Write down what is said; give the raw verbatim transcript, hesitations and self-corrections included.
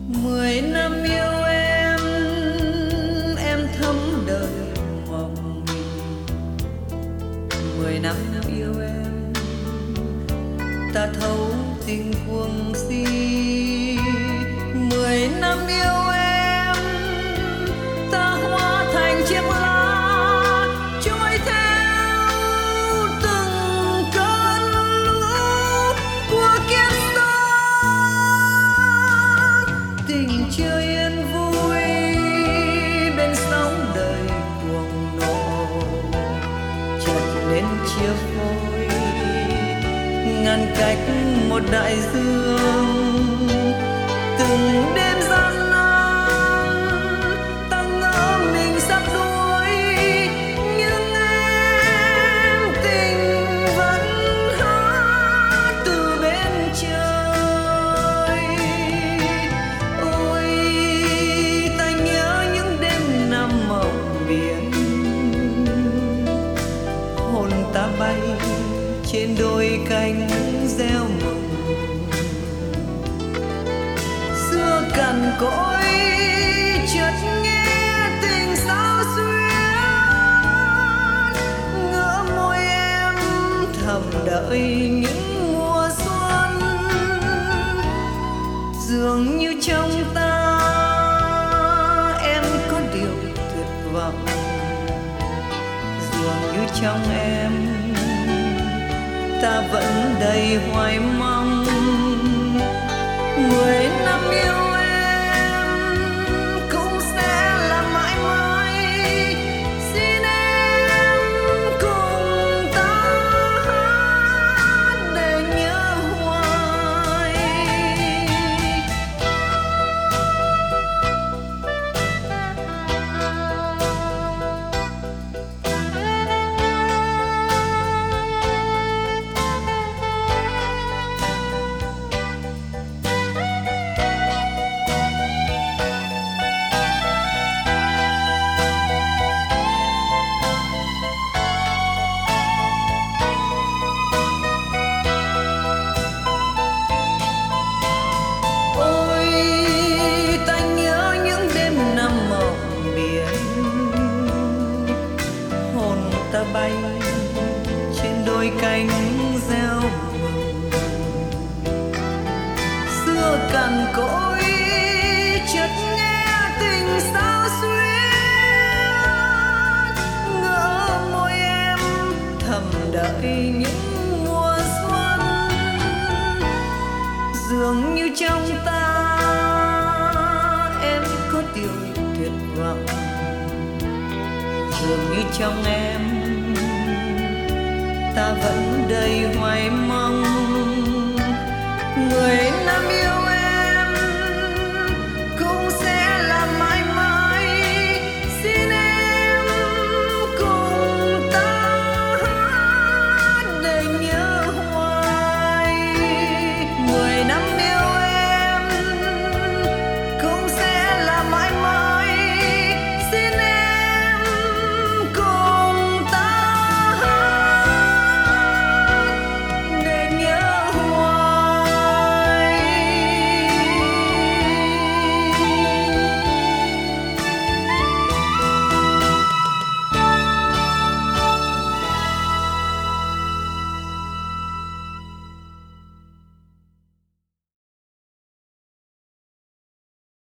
Mười năm yêu em, em thấm đời mộng mình. Mười năm yêu em, ta thấu tình cuồng si. Mười năm yêu em, ta hóa thành chiếc lá trôi theo từng cơn lũ của kiếp sống. Tình chưa yên vui bên sóng đời cuồng nộ, chợt lên chia phôi ngăn cách một đại dương. Từng đêm gian nan ta ngỡ mình sắp đuối, nhưng em tình vẫn hát từ bên trời. Ôi ta nhớ những đêm nằm mộng biển, hồn ta bay trên đôi cánh gieo mộng. Xưa cằn cỗi chợt nghe tình sao xuyến, ngỡ môi em thầm đợi những mùa xuân. Dường như trong ta em có điều tuyệt vọng, dường như trong em ta vẫn đầy hoài mong. Mười năm yêu em cũng sẽ là mãi mãi, xin em cùng ta hát để nhớ hoài. Ta bay trên đôi cánh gieo mộng. Xưa cằn cỗi chợt nghe tình sao xuyến, ngỡ môi em thầm đợi những mùa xuân. Dường như trong ta em có điều tuyệt vọng, dường như trong em ta vẫn đầy hoài mong. Người năm yêu